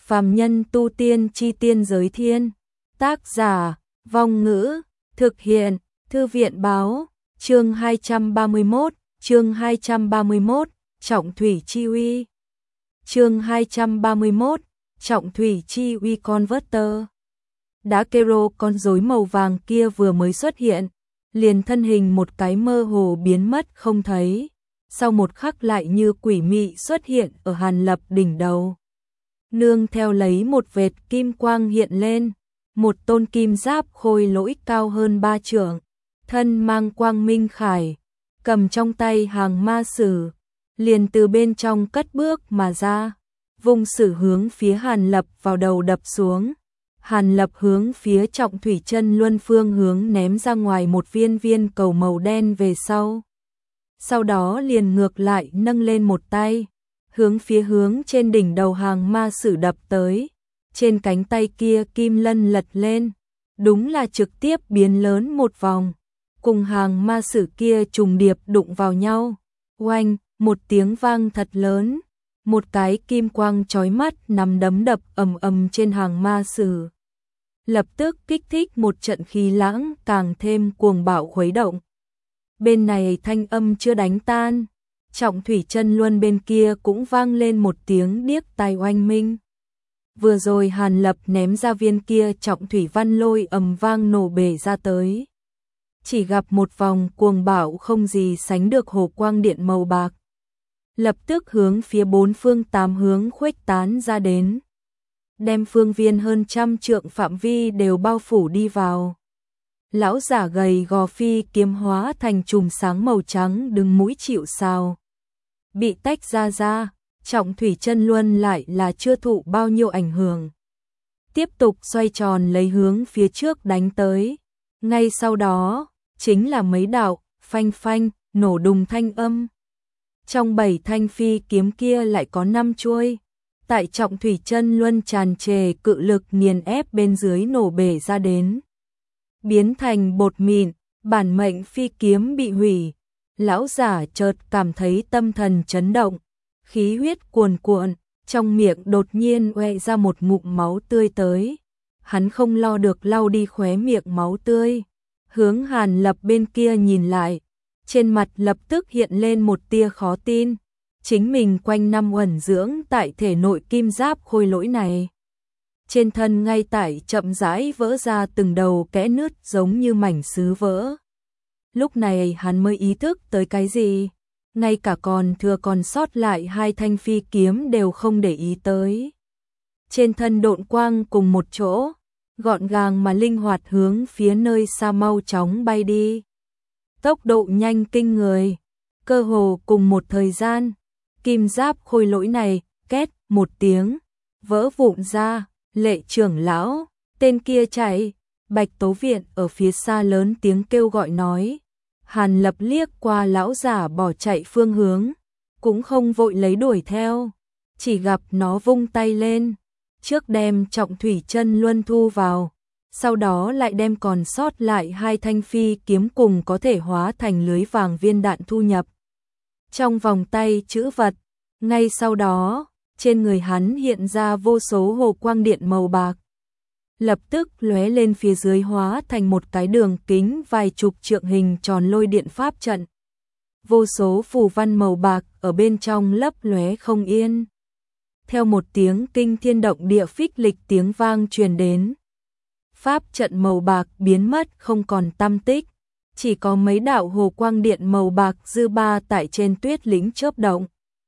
Phàm nhân tu tiên chi tiên giới thiên. Tác giả, Vong Ngữ, thực hiện, Thư viện báo, chương 231, Trọng Thủy Chi Uy. Chương 231, Trọng Thủy Chi Uy Converter. Đá kero con rối màu vàng kia vừa mới xuất hiện, liền thân hình một cái mơ hồ biến mất không thấy, sau một khắc lại như quỷ mị xuất hiện ở Hàn Lập đỉnh đầu. Nương theo lấy một vệt kim quang hiện lên, một tôn kim giáp khôi lỗi cao hơn 3 trượng, thân mang quang minh khải, cầm trong tay hàng ma sử, liền từ bên trong cất bước mà ra, vung sử hướng phía Hàn Lập vào đầu đập xuống. Hàn Lập hướng phía Trọng Thủy Chân Luân phương hướng ném ra ngoài một viên cầu màu đen về sau. Sau đó liền ngược lại nâng lên một tay, hướng trên đỉnh đầu hàng ma sử đập tới. Trên cánh tay kia kim lân lật lên, đúng là trực tiếp biến lớn một vòng, cùng hàng ma sử kia trùng điệp đụng vào nhau. Oanh, một tiếng vang thật lớn, một cái kim quang chói mắt nắm đấm đập ầm ầm trên hàng ma sử, lập tức kích thích một trận khí lãng càng thêm cuồng bạo khuấy động. Bên này thanh âm chưa đánh tan, Trọng Thủy Chân Luân bên kia cũng vang lên một tiếng điếc tai oanh minh. Vừa rồi Hàn Lập ném ra viên kia Trọng Thủy Văn Lôi ầm vang nổ bể ra tới. Chỉ gặp một vòng cuồng bạo không gì sánh được hồ quang điện màu bạc, lập tức hướng phía bốn phương tám hướng khuếch tán ra đến, đem phương viên hơn 100 trượng phạm vi đều bao phủ đi vào. Lão giả gầy gò phi kiếm hóa thành chùm sáng màu trắng đứng mũi chịu sào, bị tách ra. Trọng Thủy Chân Luân lại là chưa thụ bao nhiêu ảnh hưởng, tiếp tục xoay tròn lấy hướng phía trước đánh tới. Ngay sau đó chính là mấy đạo phanh phanh nổ đùng thanh âm. Trong 7 thanh phi kiếm kia lại có 5 chuôi, tại Trọng Thủy Chân Luân tràn trề cự lực nghiền ép bên dưới nổ bể ra đến, biến thành bột mịn. Bản mệnh phi kiếm bị hủy, lão giả chợt cảm thấy tâm thần chấn động, khí huyết cuồn cuộn, trong miệng đột nhiên oe ra một ngụm máu tươi tới. Hắn không lo được lau đi khóe miệng máu tươi, hướng Hàn Lập bên kia nhìn lại, trên mặt lập tức hiện lên một tia khó tin. Chính mình quanh năm ẩn dưỡng tại thể nội kim giáp khôi lỗi này, trên thân ngay tại chậm rãi vỡ ra từng đầu kẽ nứt giống như mảnh sứ vỡ. Lúc này hắn mới ý thức tới cái gì, ngay cả còn sót lại 2 thanh phi kiếm đều không để ý tới. Trên thân độn quang cùng một chỗ, gọn gàng mà linh hoạt hướng phía nơi xa mau chóng bay đi. Tốc độ nhanh kinh người, cơ hồ cùng một thời gian, kim giáp khôi lỗi này két một tiếng vỡ vụn ra. Lệ trưởng lão, tên kia chạy. Bạch Tố Viện ở phía xa lớn tiếng kêu gọi nói. Hàn Lập liếc qua lão giả bỏ chạy phương hướng, cũng không vội lấy đuổi theo, chỉ gặp nó vung tay lên, trước đem Trọng Thủy Chân Luân thu vào, sau đó lại đem còn sót lại 2 thanh phi kiếm cùng có thể hóa thành lưới vàng viên đạn thu nhập trong vòng tay trữ vật. Ngay sau đó, trên người hắn hiện ra vô số hồ quang điện màu bạc, lập tức lóe lên phía dưới hóa thành một cái đường kính vài chục trượng hình tròn lôi điện pháp trận. Vô số phù văn màu bạc ở bên trong lấp lóe không yên. Theo một tiếng kinh thiên động địa phích lịch tiếng vang truyền đến, pháp trận màu bạc biến mất không còn tăm tích, chỉ có mấy đạo hồ quang điện màu bạc dư ba tại trên tuyết lĩnh chớp động,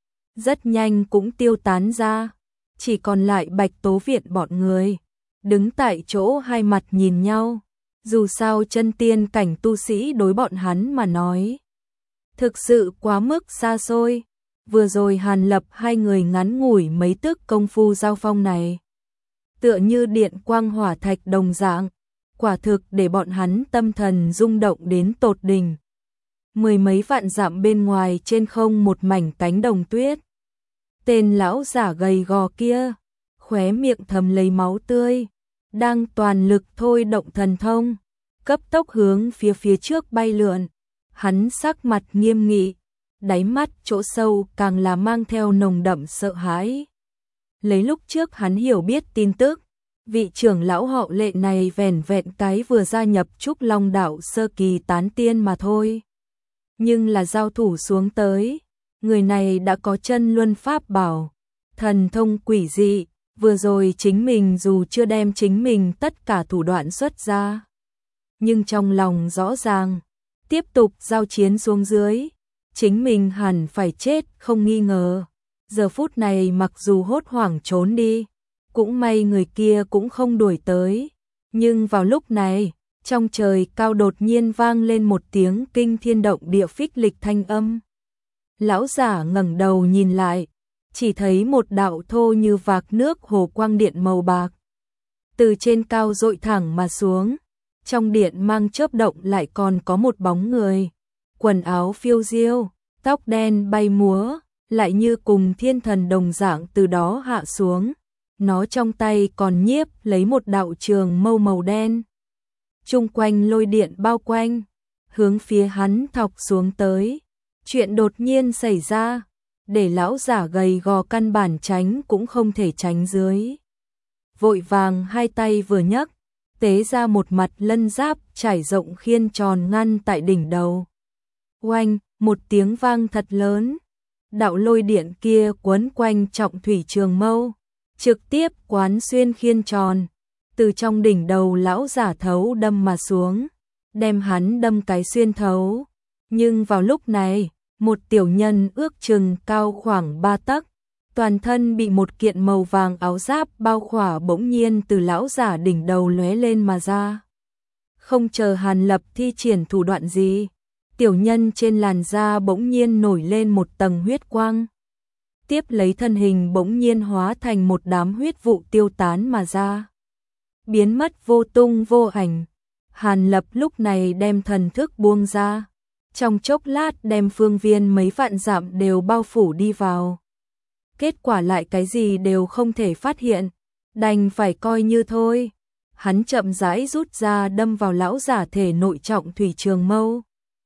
rất nhanh cũng tiêu tán ra, chỉ còn lại Bạch Tố Viện bọn người đứng tại chỗ hai mặt nhìn nhau. Dù sao chân tiên cảnh tu sĩ đối bọn hắn mà nói thực sự quá mức xa xôi. Vừa rồi Hàn Lập 2 người ngắn ngủi mấy tức công phu giao phong này, tựa như điện quang hỏa thạch đồng dạng, quả thực để bọn hắn tâm thần rung động đến tột đỉnh. 10 mấy vạn dặm bên ngoài trên không một mảnh cánh đồng tuyết. Tên lão giả gầy gò kia, khóe miệng thầm lấy máu tươi, đang toàn lực thôi động thần thông, cấp tốc hướng phía trước bay lượn. Hắn sắc mặt nghiêm nghị, đáy mắt chỗ sâu càng là mang theo nồng đậm sợ hãi. Lấy lúc trước hắn hiểu biết tin tức, vị trưởng lão họ Lệ này vẻn vẹn cái vừa gia nhập Trúc Long đạo sơ kỳ tán tiên mà thôi. Nhưng là giao thủ xuống tới, người này đã có chân luân pháp bảo, thần thông quỷ dị, vừa rồi chính mình dù chưa đem chính mình tất cả thủ đoạn xuất ra, nhưng trong lòng rõ ràng, tiếp tục giao chiến xuống dưới, chính mình hẳn phải chết không nghi ngờ. Giờ phút này mặc dù hốt hoảng trốn đi, cũng may người kia cũng không đuổi tới, nhưng vào lúc này, trong trời cao đột nhiên vang lên một tiếng kinh thiên động địa phích lịch thanh âm. Lão giả ngẩng đầu nhìn lại, chỉ thấy một đạo thô như vạc nước hồ quang điện màu bạc. Từ trên cao dội thẳng mà xuống, trong điện mang chớp động lại còn có một bóng người. Quần áo phiêu diêu, tóc đen bay múa, lại như cùng thiên thần đồng dạng từ đó hạ xuống. Nó trong tay còn nhiếp lấy một đạo trường mâu màu đen. Chung quanh lôi điện bao quanh, hướng phía hắn thọc xuống tới. Chuyện đột nhiên xảy ra, để lão giả gầy gò căn bản tránh cũng không thể tránh dưới. Vội vàng hai tay vừa nhấc, tế ra một mặt lân giáp trải rộng khiên tròn ngăn tại đỉnh đầu. Oanh, một tiếng vang thật lớn, đạo lôi điện kia quấn quanh trọng thủy trường mâu, trực tiếp quán xuyên khiên tròn, từ trong đỉnh đầu lão giả thấu đâm mà xuống, đem hắn đâm cái xuyên thấu. Nhưng vào lúc này, một tiểu nhân ước chừng cao khoảng 3 tấc, toàn thân bị một kiện màu vàng áo giáp bao khỏa bỗng nhiên từ lão giả đỉnh đầu lóe lên mà ra. Không chờ Hàn Lập thi triển thủ đoạn gì, tiểu nhân trên làn da bỗng nhiên nổi lên một tầng huyết quang. Tiếp lấy thân hình bỗng nhiên hóa thành một đám huyết vụ tiêu tán mà ra, biến mất vô tung vô ảnh. Hàn Lập lúc này đem thần thức buông ra, trong chốc lát đem phương viên mấy vạn dặm đều bao phủ đi vào. Kết quả lại cái gì đều không thể phát hiện, đành phải coi như thôi. Hắn chậm rãi rút ra đâm vào lão giả thể nội trọng thủy trường mâu.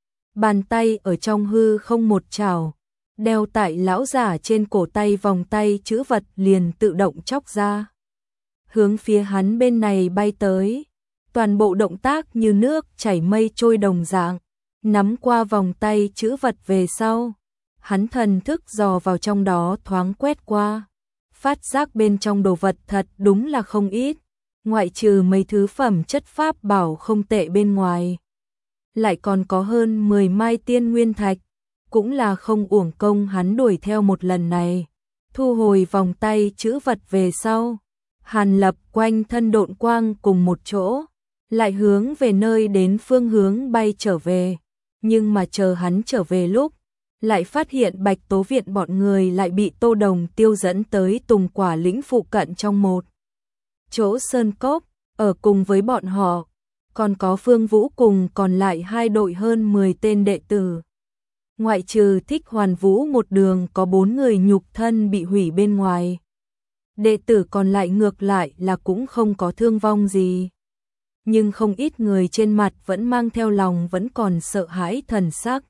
Bàn tay ở trong hư không một chảo, đeo tại lão giả trên cổ tay vòng tay chữ vật liền tự động chóc ra. Hướng phía hắn bên này bay tới, toàn bộ động tác như nước chảy mây trôi đồng dạng, nắm qua vòng tay chữ vật về sau. Hắn thần thức dò vào trong đó thoáng quét qua, phát giác bên trong đồ vật thật đúng là không ít, ngoại trừ mấy thứ phẩm chất pháp bảo không tệ bên ngoài. Lại còn có hơn 10 mai tiên nguyên thạch, cũng là không uổng công hắn đuổi theo một lần này. Thu hồi vòng tay chữ vật về sau, Hàn Lập quanh thân độn quang cùng một chỗ, lại hướng về nơi đến phương hướng bay trở về. Nhưng mà chờ hắn trở về lúc, lại phát hiện Bạch Tố Viện bọn người lại bị Tô Đồng Tiêu dẫn tới Tùng Quả lĩnh phụ cận trong một chỗ sơn cốc, ở cùng với bọn họ, còn có Phương Vũ cùng còn lại hai đội hơn 10 tên đệ tử. Ngoại trừ Thích Hoàn Vũ một đường có 4 người nhục thân bị hủy bên ngoài. Đệ tử còn lại ngược lại là cũng không có thương vong gì. Nhưng không ít người trên mặt vẫn mang theo lòng vẫn còn sợ hãi thần sắc.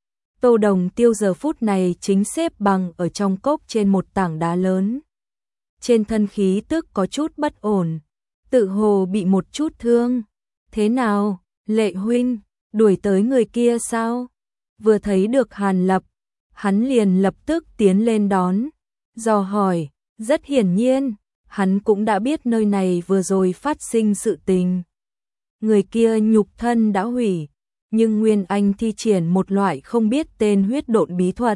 Tô Đồng Tiêu giờ phút này chính xếp bằng ở trong cốc trên một tảng đá lớn. Trên thân khí tức có chút bất ổn, tự hồ bị một chút thương. Thế nào, Lệ huynh, đuổi tới người kia sao? Vừa thấy được Hàn Lập, hắn liền lập tức tiến lên đón, dò hỏi. Rất hiển nhiên, hắn cũng đã biết nơi này vừa rồi phát sinh sự tình. Người kia nhục thân đã hủy, nhưng Nguyên Anh thi triển một loại không biết tên huyết độn bí thuật.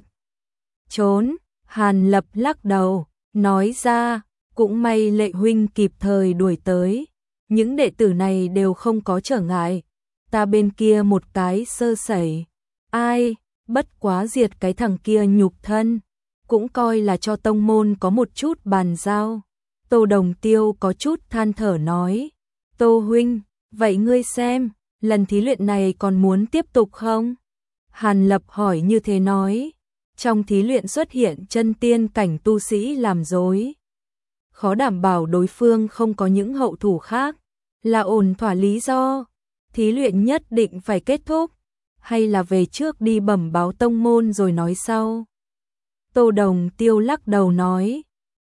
Trốn, Hàn Lập lắc đầu, nói ra, cũng may Lệ huynh kịp thời đuổi tới. Những đệ tử này đều không có trở ngại, ta bên kia một cái sơ sẩy. Ai, bất quá diệt cái thằng kia nhục thân, cũng coi là cho tông môn có một chút bàn giao. Tô Đồng Tiêu có chút than thở nói, Tô huynh, vậy ngươi xem, lần thí luyện này còn muốn tiếp tục không? Hàn Lập hỏi như thế nói, trong thí luyện xuất hiện chân tiên cảnh tu sĩ làm dối. Khó đảm bảo đối phương không có những hậu thủ khác, là ổn thỏa lý do. Thí luyện nhất định phải kết thúc, hay là về trước đi bẩm báo tông môn rồi nói sau? Tô Đồng Tiêu lắc đầu nói,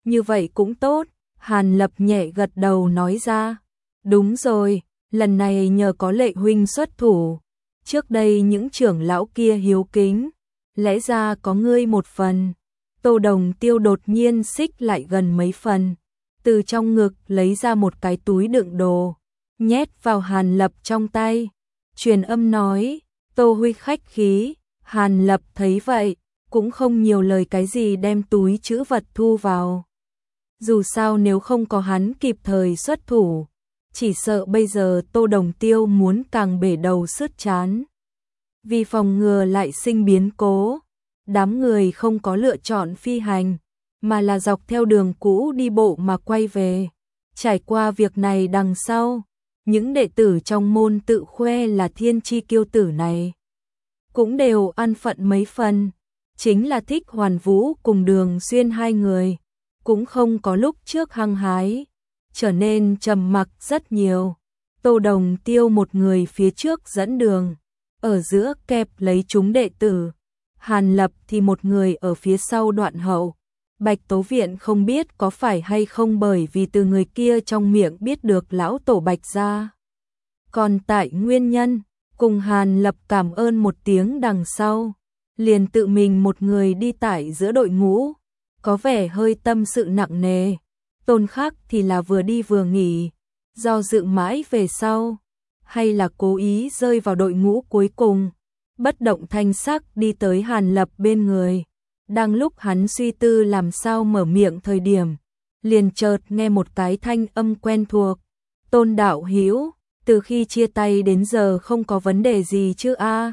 Như vậy cũng tốt, Hàn Lập nhẹ gật đầu nói ra. Đúng rồi, lần này nhờ có Lệ huynh xuất thủ. Trước đây những trưởng lão kia hiếu kính, lẽ ra có ngươi một phần. Tô Đồng Tiêu đột nhiên xích lại gần mấy phần, từ trong ngực lấy ra một cái túi đựng đồ, nhét vào Hàn Lập trong tay, truyền âm nói, Tô huy khách khí. Hàn Lập thấy vậy, cũng không nhiều lời cái gì đem túi trữ vật thu vào. Dù sao nếu không có hắn kịp thời xuất thủ, chỉ sợ bây giờ Tô Đồng Tiêu muốn càng bể đầu sứt trán. Vì phòng ngừa lại sinh biến cố, đám người không có lựa chọn phi hành, mà là dọc theo đường cũ đi bộ mà quay về. Trải qua việc này đằng sau, những đệ tử trong môn tự khoe là thiên chi kiêu tử này cũng đều ăn phận mấy phần, chính là Thích Hoàn Vũ cùng Đường Xuyên hai người, cũng không có lúc trước hăng hái, trở nên trầm mặc rất nhiều. Tô Đồng Tiêu một người phía trước dẫn đường, ở giữa kẹp lấy chúng đệ tử, Hàn Lập thì một người ở phía sau đoạn hậu. Bạch Tố Viện không biết có phải hay không bởi vì từ người kia trong miệng biết được lão tổ Bạch gia. Còn tại nguyên nhân, cùng Hàn Lập cảm ơn một tiếng đằng sau, liền tự mình một người đi tại giữa đội ngũ, có vẻ hơi tâm sự nặng nề. Tôn Khắc thì là vừa đi vừa nghỉ, do dự mãi về sau, hay là cố ý rơi vào đội ngũ cuối cùng, bất động thanh sắc đi tới Hàn Lập bên người. Đang lúc hắn suy tư làm sao mở miệng thời điểm, liền chợt nghe một cái thanh âm quen thuộc. Tôn đạo hữu, từ khi chia tay đến giờ không có vấn đề gì chứ a?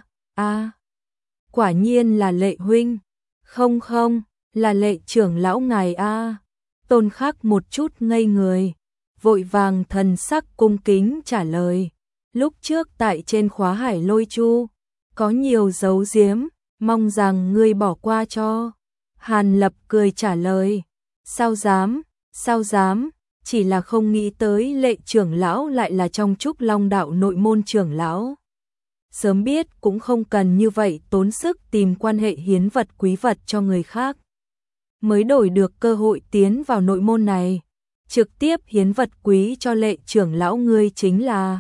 Quả nhiên là Lệ huynh. Không không, là Lệ trưởng lão ngài a. Tôn Khắc một chút ngây người, vội vàng thần sắc cung kính trả lời. Lúc trước tại trên khóa Hải Lôi Chu, có nhiều giấu giếm, mong rằng ngươi bỏ qua cho. Hàn Lập cười trả lời, sao dám, chỉ là không nghĩ tới Lệ trưởng lão lại là trong Trúc Long đạo nội môn trưởng lão. Sớm biết cũng không cần như vậy tốn sức tìm quan hệ hiến vật quý vật cho người khác, mới đổi được cơ hội tiến vào nội môn này, trực tiếp hiến vật quý cho Lệ trưởng lão ngươi chính là.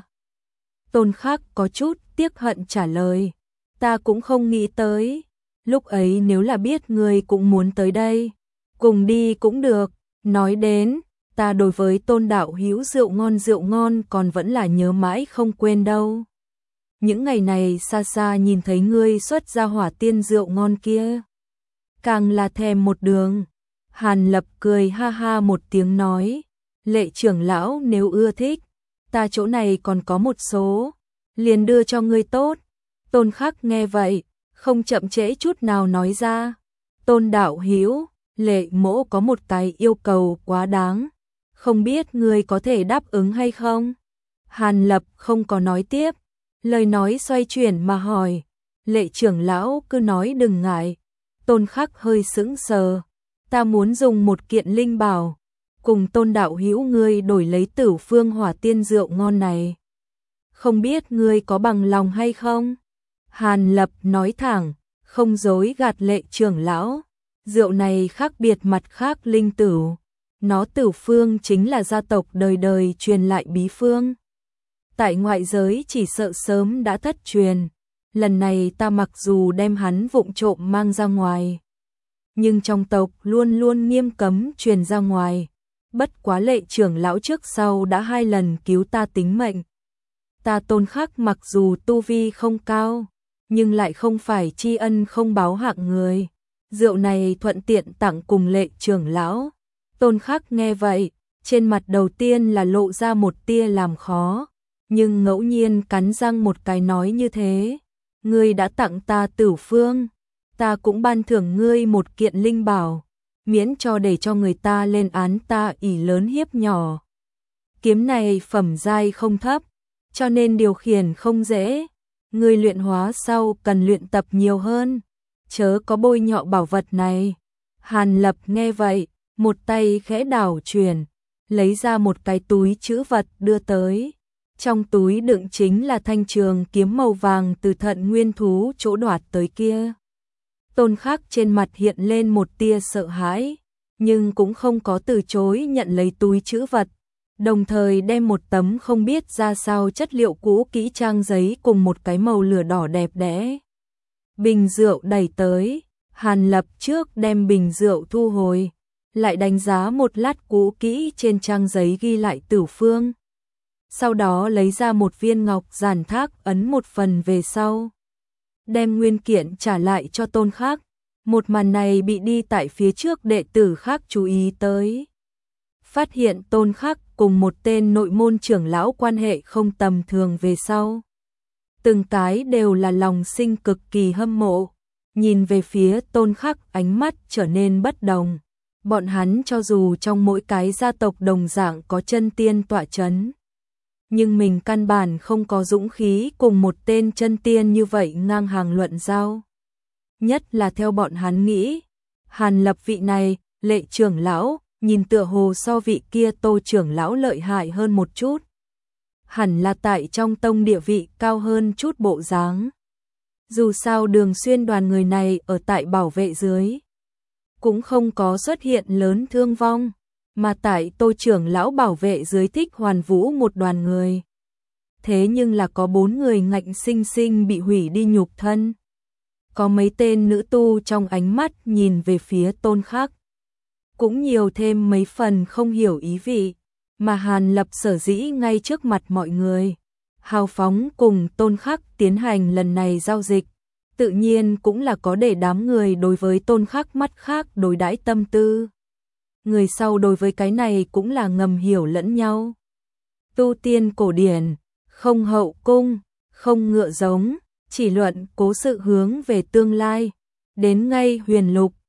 Tôn Khắc có chút tiếc hận trả lời, ta cũng không nghĩ tới, lúc ấy nếu là biết ngươi cũng muốn tới đây, cùng đi cũng được. Nói đến, ta đối với Tôn đạo hữu rượu ngon còn vẫn là nhớ mãi không quên đâu. Những ngày này xa xa nhìn thấy ngươi xuất ra hỏa tiên rượu ngon kia, càng là thèm một đường. Hàn Lập cười ha ha một tiếng nói, Lệ trưởng lão nếu ưa thích, ta chỗ này còn có một số, liền đưa cho ngươi tốt. Tôn Khắc nghe vậy, không chậm trễ chút nào nói ra, Tôn đạo hữu, Lệ mỗ có một cái yêu cầu quá đáng, không biết ngươi có thể đáp ứng hay không? Hàn Lập không có nói tiếp, lời nói xoay chuyển mà hỏi, Lệ trưởng lão cứ nói đừng ngại. Tôn Khắc hơi sững sờ, ta muốn dùng một kiện linh bảo, cùng Tôn đạo hữu ngươi đổi lấy Tử Phương hỏa tiên rượu ngon này. Không biết ngươi có bằng lòng hay không? Hàn Lập nói thẳng, không dối gạt Lệ trưởng lão, rượu này khác biệt mặt khác linh tửu, nó Tử Phương chính là gia tộc đời đời truyền lại bí phương. Tại ngoại giới chỉ sợ sớm đã thất truyền, lần này ta mặc dù đem hắn vụng trộm mang ra ngoài, nhưng trong tộc luôn luôn nghiêm cấm truyền ra ngoài, bất quá Lệ trưởng lão trước sau đã 2 lần cứu ta tính mệnh. Ta Tôn Khắc mặc dù tu vi không cao, nhưng lại không phải tri ân không báo hạng người. Rượu này thuận tiện tặng cùng Lệ trưởng lão. Tôn Khắc nghe vậy, trên mặt đầu tiên là lộ ra một tia làm khó, nhưng ngẫu nhiên cắn răng một cái nói như thế, ngươi đã tặng ta Tử Phương, ta cũng ban thưởng ngươi một kiện linh bảo, miễn cho để cho người ta lên án ta ỷ lớn hiếp nhỏ. Kiếm này phẩm giai không thấp, cho nên điều khiển không dễ, ngươi luyện hóa sau cần luyện tập nhiều hơn, chớ có bôi nhọ bảo vật này. Hàn Lập nghe vậy, một tay khẽ đảo chuyển, lấy ra một cái túi trữ vật đưa tới. Trong túi đựng chính là thanh trường kiếm màu vàng từ Thận Nguyên thú chỗ đoạt tới kia. Tôn Khắc trên mặt hiện lên một tia sợ hãi, nhưng cũng không có từ chối nhận lấy túi trữ vật, đồng thời đem một tấm không biết ra sao chất liệu cũ kỹ trang giấy cùng một cái màu lửa đỏ đẹp đẽ bình rượu đẩy tới. Hàn Lập trước đem bình rượu thu hồi, lại đánh giá một lát cũ kỹ trên trang giấy ghi lại tử phương. Sau đó lấy ra một viên ngọc giản thác ấn một phần về sau, đem nguyên kiện trả lại cho Tôn Khắc. Một màn này bị đi tại phía trước đệ tử khác chú ý tới. Phát hiện Tôn Khắc cùng một tên nội môn trưởng lão quan hệ không tầm thường về sau, từng cái đều là lòng sinh cực kỳ hâm mộ, nhìn về phía Tôn Khắc ánh mắt trở nên bất đồng. Bọn hắn cho dù trong mỗi cái gia tộc đồng dạng có chân tiên tọa chấn, nhưng mình căn bản không có dũng khí cùng một tên chân tiên như vậy ngang hàng luận giao. Nhất là theo bọn hắn nghĩ, Hàn Lập vị này, Lệ trưởng lão, nhìn tựa hồ so vị kia Tô trưởng lão lợi hại hơn một chút. Hẳn là tại trong tông địa vị cao hơn chút bộ dáng. Dù sao Đường Xuyên đoàn người này ở tại bảo vệ dưới, cũng không có xuất hiện lớn thương vong, mà tại Tô trưởng lão bảo vệ dưới Thích Hoàn Vũ một đoàn người. Thế nhưng là có 4 người ngạnh sinh sinh bị hủy đi nhục thân. Có mấy tên nữ tu trong ánh mắt nhìn về phía Tôn Khắc, cũng nhiều thêm mấy phần không hiểu ý vị, mà Hàn Lập sở dĩ ngay trước mặt mọi người hào phóng cùng Tôn Khắc tiến hành lần này giao dịch, tự nhiên cũng là có để đám người đối với Tôn Khắc mắt khác đối đãi tâm tư. Người sau đối với cái này cũng là ngầm hiểu lẫn nhau. Tu tiên cổ điển, không hậu cung, không ngựa giống, chỉ luận cố sự hướng về tương lai. Đến ngay huyền lục,